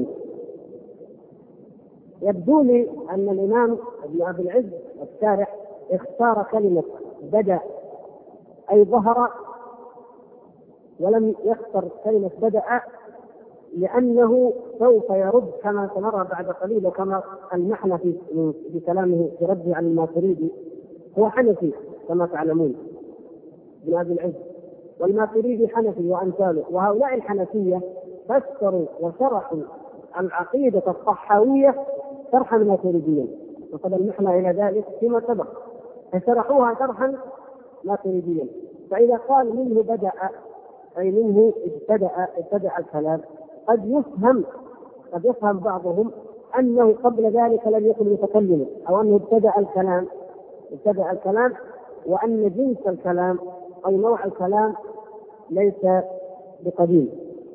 يبدو لي أن الإمام ابن أبي العز الشارح اختار كلمة بدأ أي ظهر، ولم يختر كلمة بدأ لأنه سوف يرد كما سنرى بعد قليل، وكما المعنى في كلامه في رد عن الماتريدي. هو حنفي كما تعلمون ابن أبي العز، والماتريدي حنفي وأمثاله، وهؤلاء الحنفية فسروا وشرحوا العقيدة الطحاوية شرحا ماتريديا، وقد المحنى إلى ذلك فيما سبق، فشرحوها شرحا ماتريديا. فإذا قال منه بدأ أي منه ابتدأ الكلام، قد يفهم بعضهم أنه قبل ذلك لم يكن متكلما، أو أنه ابتدأ الكلام وأن جنس الكلام أو نوع الكلام ليس بقديم.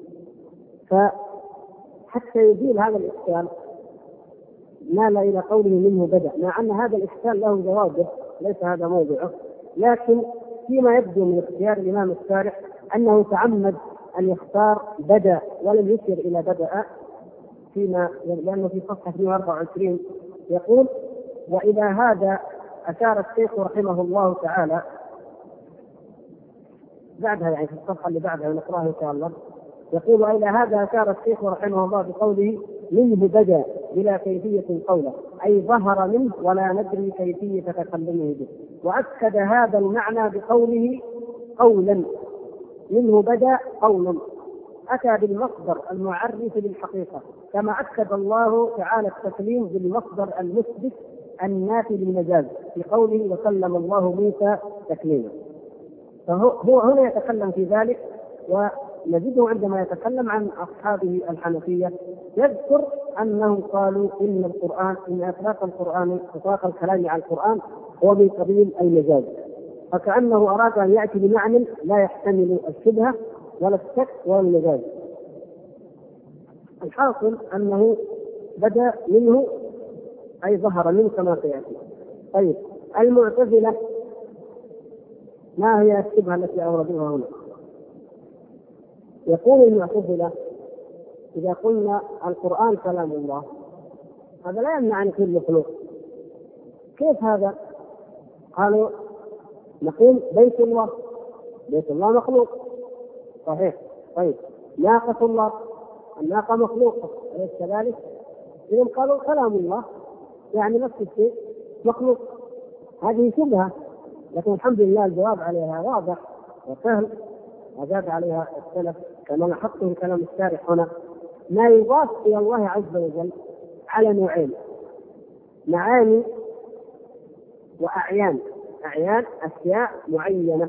فحتى يزيل هذا الإشكال مال إلى قوله منه بدأ، مع أن هذا الإشكال له جواب ليس هذا موضوعه. لكن فيما يبدو من اختيار الإمام الشارح أنه تعمد أن يختار بدأ ولم يشر إلى بدأ، لأنه في صفحة 124 يقول وإلى هذا أشار الشيخ رحمه الله تعالى، بعدها يعني في الصفحة اللي بعدها نقرأها إن شاء الله، يقول وإلى هذا أشار الشيخ رحمه الله بقوله منه بدأ بلا كيفية قوله، أي ظهر منه ولا ندري كيفية تكلمه به. وأكد هذا المعنى بقوله قولا، منه بدأ قولا، أتى بالمصدر المعرف للحقيقة، كما أكد الله تعالى التكليم بالمصدر المثبت النافي للمجاز في قوله وكلم الله موسى تكليما. فهو هنا يتكلم في ذلك، ونجده عندما يتكلم عن أصحابه الحنفية يذكر أنهم قالوا إن القرآن، إن إطلاق القرآن، إطلاق الكلام على القرآن هو من قبيل المجاز، فكأنه أراد أن يأتي بمعنى لا يحتمل الشبهة ولا الشك ولا المجاز. الحاصل أنه بدأ منه أي ظهر منه كما سيأتي. طيب، المعتزلة ما هي الشبهة التي أوردوها هنا؟ يقول المعتزلة إذا قلنا القرآن كلام الله هذا لا يمنع أن يكون مخلوق. كيف هذا؟ قالوا نقول بيت الله، بيت الله مخلوق صحيح. طيب ناقة الله، الناقة مخلوقة أليس كذلك؟ إذن قالوا كلام الله يعني نفس الشيء مخلوق. هذه شبهة، لكن الحمد لله الجواب عليها واضح وسهل وجاب عليها السلف كما لاحظتم كلام الشارح هنا. ما يضاف إلى الله عز وجل على نوعين: معاني وأعيان. أعيان أشياء معينة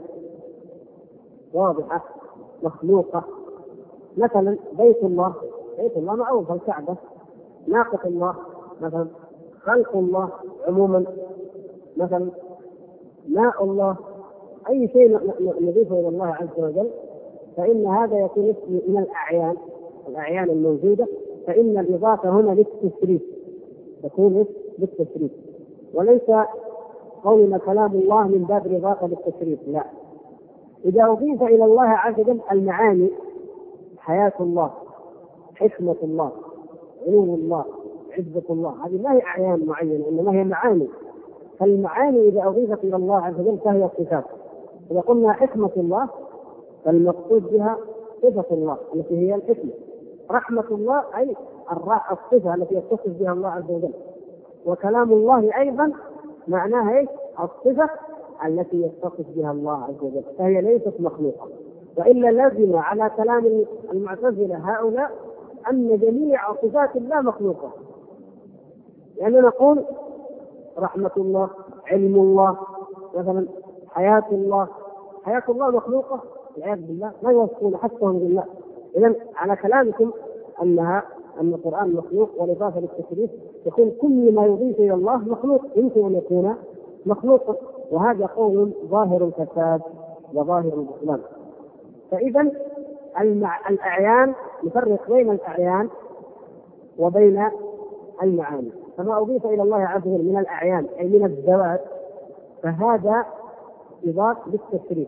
واضحة مخلوقة، مثلا بيت الله، بيت الله معروف الكعبة. ناقة الله مثلا خلق الله عموما، مثلا ماء الله، أي شيء نضيفه إلى الله عز وجل فإن هذا يكون من الأعيان، الأعيان الموجودة، فإن الإضافة هنا للتشريف، تكون للتشريف، وليس قولنا كلام الله من باب الإضافة للتشريف، لا. إذا أضيف إلى الله عز وجل المعاني، حياة الله، حكمة الله، علو الله، عزة الله، هذه ما هي أعيان معينة إنما هي معاني. فالمعاني إذا أضيفت إلى الله عز وجل فهي صفات. إذا قلنا حكمة الله فالمقصود بها صفة الله التي هي الحكمة. رحمة الله أي الصفة التي يتصف بها الله عز وجل. وكلام الله أيضا معناها ايش؟ الصفة التي يتصف بها الله عز وجل، فهي ليست مخلوقة. وإلا لزم على كلام المعتزلة هؤلاء أن جميع صفات الله مخلوقة، لأننا نقول رحمة الله، علم الله، مثلا حياة الله، حياة الله مخلوقة والعياذ بالله، ما يوصفون حسهم بالله. إذن على كلامكم أن القرآن مخلوق والإضافة للتشريف يكون كل ما يضيف إلى الله مخلوق، يمكن أن يكون مخلوقا، وهذا قول ظاهر الفساد وظاهر البطلان. فإذا الأعيان نفرق بين الأعيان وبين المعاني. فما أضيف إلى الله عز وجل من الأعيان أي من الذوات فهذا إضافة للتشريف.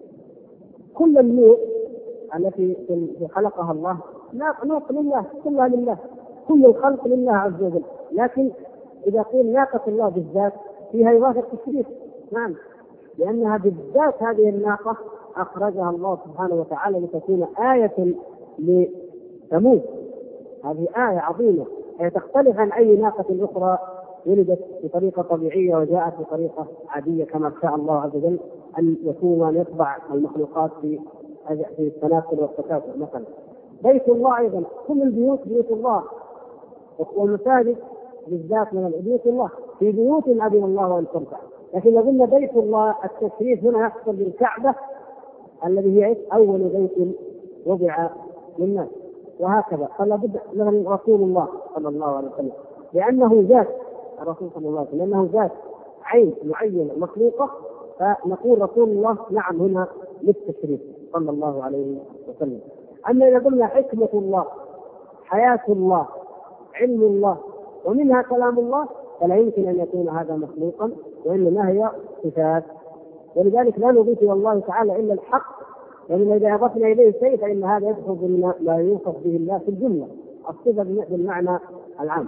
كل النور التي خلقها الله ناقة لله، كلها لله، كل الخلق لله عز وجل. لكن إذا قيل ناقة الله بالذات فيها إضافة تشريف، نعم، لأنها بالذات هذه الناقة أخرجها الله سبحانه وتعالى لتكون آية لثمود. هذه آية عظيمة، هي تختلف عن أي ناقة أخرى ولدت بطريقة طبيعية وجاءت بطريقة عادية كما شاء الله عز وجل أن يكون أن يطبع المخلوقات في التناسل والتكاثر. مثلا بيت الله أيضا، كل البيوت بيوت الله، والمساجد بالذات من بيوت الله، في بيوت أذن الله أن ترفع. لكن لو قلنا بيت الله التشريف هنا يحصل بالكعبة الذي هي أول بيت وضع للناس، وهكذا. فلا بد من رسول الله صلى الله عليه وسلم لأنه ذات، الرسول صلى الله عليه وسلم لأنه ذات عين معينة مخلوقة، فنقول رسول الله نعم هنا للتشريف صلى الله عليه وسلم. أما إذا قلنا حكمة الله، حياة الله، علم الله، ومنها كلام الله، فلا يمكن أن يكون هذا مخلوقا، وإنما هي صفات. ولذلك لا نضيف إلى الله تعالى إلا الحق، لأن إذا أضفنا إليه شيء فإن هذا يدخل بما لا يوصف به الله في الجملة، الصفة بالمعنى العام.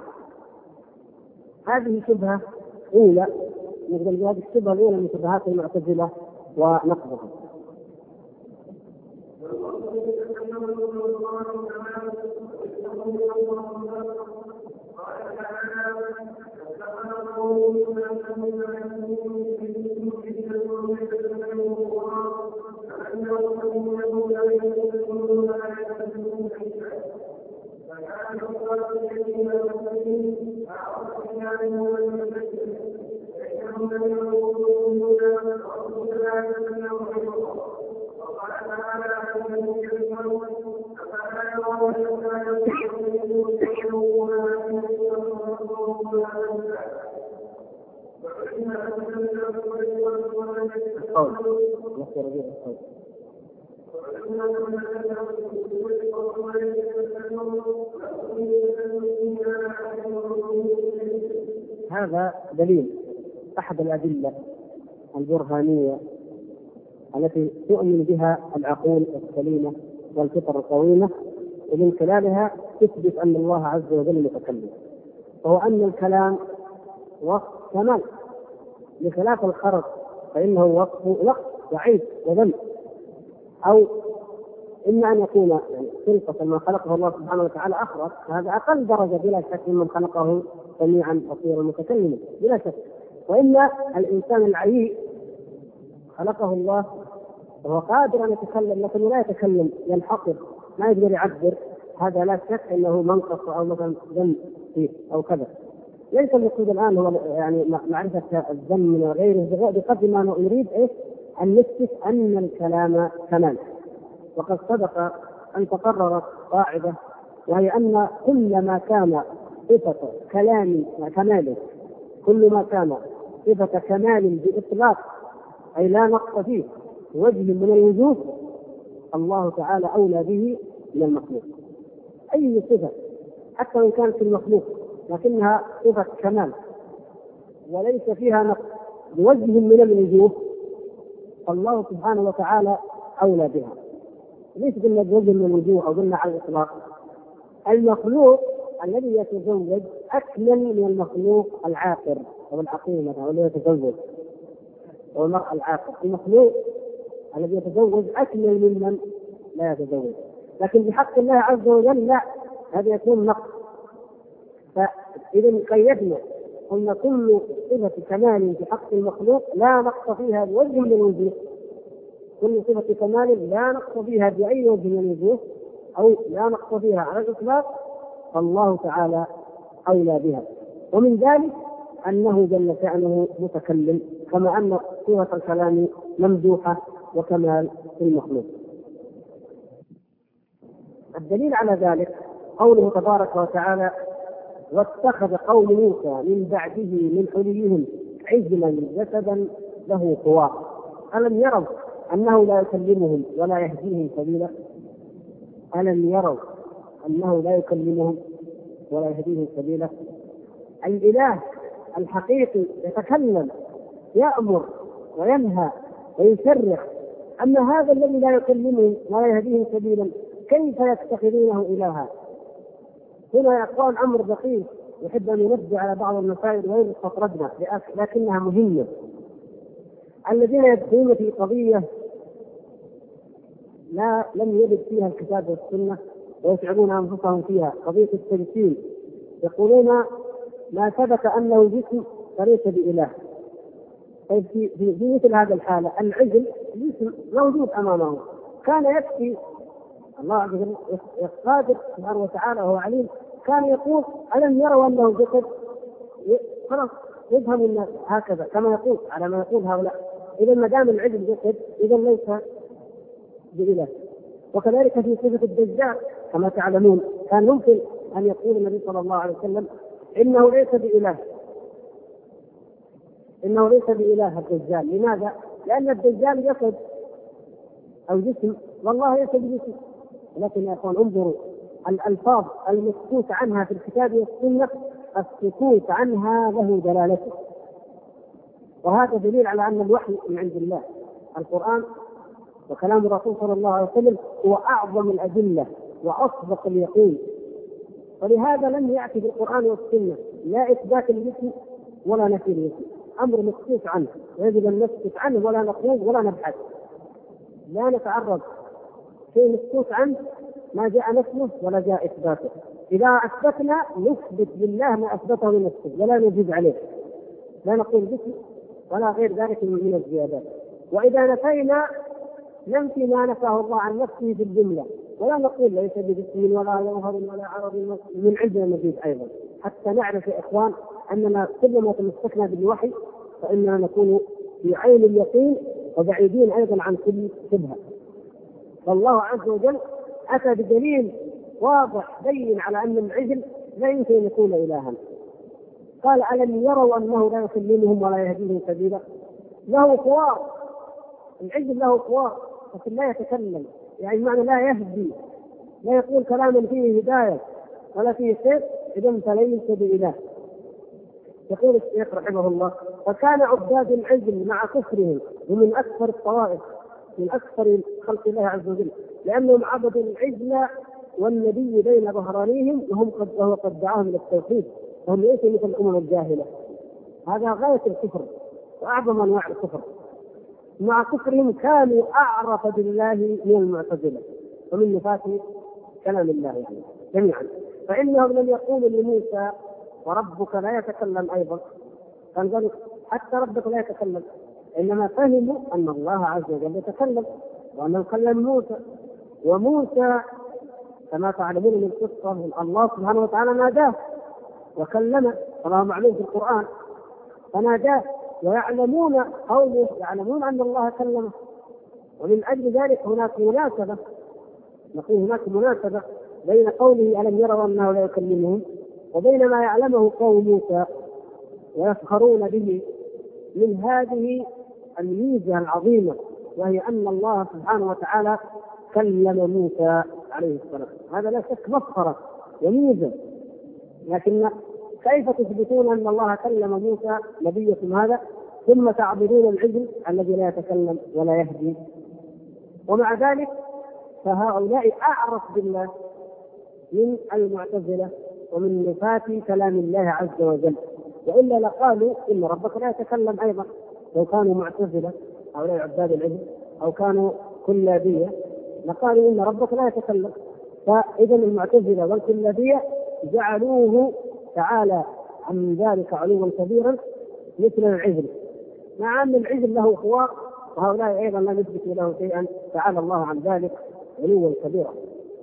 هذه شبهة أولى، نقول بهذه الشبهة الأولى من شبهات المعتزلة ونقضها. هذا دليل أحد الأدلة البرهانية التي تؤمن بها العقول السليمة والفطر القويمة، ومن خلالها تثبت أن الله عز وجل متكلم، وهو أن الكلام وصف كمال بخلاف الخرق، فإنه وصف ضعيف وذم، أو إما أن يكون يعني خلقة ما خلقه الله سبحانه وتعالى أخرق، فهذا أقل درجة بلا شك ممن خلقه سميعا بصيرا متكلما بلا شك. وإلا الإنسان العيي خلقه الله وهو قادر أن يتكلم لكن لا يتكلم، ينحقر ما يقدر يعبر، هذا لا شك أنه منقص أو مثلا ذم فيه أو كذا. ليس المقصود الآن هو يعني معرفة الذم من غيره، بقدر ما نريد أن نثبت أن الكلام كمال. وقد سبق أن تقررت قاعدة، وهي أن كل ما كان صفة كمال، كل ما كان صفة كمال بإطلاق أي لا نقص فيه وجه من الوجوه، الله تعالى أولى به من المخلوق. أي صفة حتى وإن كانت المخلوق لكنها صفة كمال وليس فيها نقص بوجه من الوجوه، الله سبحانه وتعالى أولى بها. ليس قلنا بوجه من الوجوه أو قلنا على الإطلاق. المخلوق الذي يتزوج أكمل من المخلوق العاقر أو العقيمة أو الذي يتزوج، أو المرأة العاقر. المخلوق الذي يتزوج أكمل ممن لا يتزوج، لكن بحق الله عز وجل لا، هذا يكون نقص. فإذا قيدنا قلنا كل صفة كمال في حق المخلوق لا نقص فيها بوجه من الوجوه، كل صفة كمال لا نقص فيها بأي وجه من الوجوه أو لا نقص فيها على الإطلاق، فالله تعالى أولى بها. ومن ذلك أنه جل شأنه متكلم، كما أن صفة الكلام ممدوحة وكمال في المخلوق. الدليل على ذلك قوله تبارك وتعالى: واتخذ قوم موسى من بعده من حليهم عجلا جسدا له خوار ألم يروا أنه لا يكلمهم ولا يهديهم سبيلا. ألم يروا أنه لا يكلمهم ولا يهديهم سبيلا. الإله الحقيقي يتكلم، يأمر وينهى ويشرع، أما هذا الذي لا يكلمهم ولا يهديهم سبيلا كيف يتخذونه إلها؟ هنا يقول أمر دقيق يحب أن ينبه على بعض المسائل وين تطردنا لكنها مهمة. الذين يدخلون في قضية لم يرد فيها الكتاب والسنة ويشعرون أنفسهم فيها، قضية التمثيل، يقولون ما ثبت أنه جسم فليس بإله. طيب في مثل هذا الحالة العجل جسم موجود أمامه، كان يكفي الله عز وجل قادر سبحانه وتعالى وهو عليم، كان يقول ألم يروا أنه جسد، خلاص يفهم الناس هكذا كما يقول على ما يقول هؤلاء. إذا ما دام العجل جسد إذا ليس بإله. وكذلك في صفة الدجال كما تعلمون كان ممكن أن يقول النبي صلى الله عليه وسلم إنه ليس بإله، إنه ليس بإله الدجال. لماذا؟ لأن الدجال جسد أو جسم والله ليس بجسم. لكن يا أخوان انظروا الألفاظ المسكوت عنها في الكتاب والسنة، السكوت عنها له دلالته، وهذا دليل على أن الوحي من عند الله. القرآن وكلام الرسول صلى الله عليه وسلم هو أعظم الأدلة وأصدق اليقين، ولهذا لم يأتي في القرآن والسنة لا إثبات الجسم ولا نفي الجسم، أمر مسكوت عنه يجب أن نسكت عنه ولا نقول ولا نبحث، لا نتعرض شيء مسكوت عنه ما جاء نفيه ولا جاء إثباته. إذا أثبتنا نثبت لله ما أثبته لنفسه ولا نزيد عليه، لا نقول جسم ولا غير ذلك من الزيادات. وإذا نفينا ننفي ما نفاه الله عن نفسه في الجملة ولا نقول ليس بجسم ولا جوهر ولا عرض من عندنا مزيد ايضا، حتى نعرف يا اخوان اننا كلما تمسكنا بالوحي فاننا نكون في عين اليقين وبعيدين ايضا عن كل شبهه. فالله عز وجل اتى بدليل واضح بين على ان العجل لا يمكن ان يكون الها. قال الم يروا انه لا يكلمهم ولا يهديهم سبيلا؟ له خوار، العجل له خوار لكن لا يتكلم، يعني معنى لا يهدي، لا يقول كلاما فيه هدايه ولا فيه خير، اذا فليس باله. يقول الشيخ رحمه الله: فكان عباد العجل مع كفرهم ومن اكثر الطوائف، من اكثر خلق الله عز وجل، لانهم عبدوا العجل والنبي بين ظهرانيهم وهو قد دعاهم الى التوحيد، وهم ليسوا مثل الامم الجاهله. هذا غايه الكفر واعظم انواع الكفر. مع كفرهم كانوا اعرف بالله من المعتزله ومن نفاة كلام الله يعني جميعا، فانهم لم يقولوا لموسى وربك لا يتكلم ايضا، قالوا حتى ربك لا يتكلم، انما فهموا ان الله عز وجل يتكلم وانه كلم موسى. وموسى كما تعلمون من القصه الله سبحانه وتعالى ناداه وكلمه، كما معلوم في القران، فناداه ويعلمون قوله، يعلمون ان الله كلمه. ومن اجل ذلك هناك مناسبه، نقول هناك مناسبه بين قوله الم يروا انه لا يكلمهم وبين ما يعلمه قوم موسى ويفخرون به من هذه الميزه العظيمه، وهي ان الله سبحانه وتعالى كلم موسى عليه السلام. هذا لا شك مفخره وميزه، لكن كيف تثبتون ان الله كلم موسى نبيكم هذا ثم تعبدون العجل الذي لا يتكلم ولا يهدي؟ ومع ذلك فهؤلاء اعرف بالله من المعتزله ومن نفاة كلام الله عز وجل، والا لقالوا ان ربك لا يتكلم ايضا. لو كانوا معتزله هؤلاء عباد العجل او كانوا كلابيه لقالوا ان ربك لا يتكلم. فاذا المعتزله والكلابيه جعلوه تعالى عن ذلك علوا كبيرا مثل العجل، مع ان العجل له خوار وهؤلاء ايضا لا يثبتوا له شيئا، تعالى الله عن ذلك علوا كبيرا.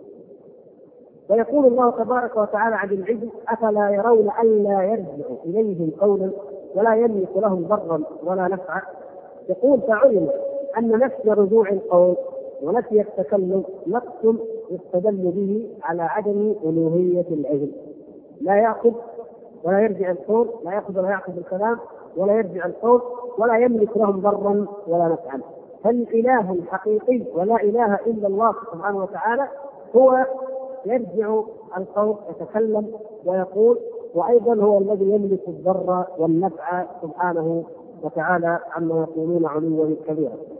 ويقول الله تبارك وتعالى عن العجل: افلا يرون الا يرجع اليهم قولا ولا يملك لهم ضرا ولا نفعا. يقول: فعلم ان نفي رجوع القول ونفي التكلم نقص يستدل به على عدم الوهيه العجل، لا ياخذ ولا يرجع القول، لا ياخذ ولا يعقد الكلام ولا يرجع القول ولا يملك لهم ضرا ولا نفعا. فالاله الحقيقي ولا اله الا الله سبحانه وتعالى هو يرجع القول، يتكلم ويقول، وايضا هو الذي يملك الضر والنفع سبحانه وتعالى عما يقولون علوا كبيرا.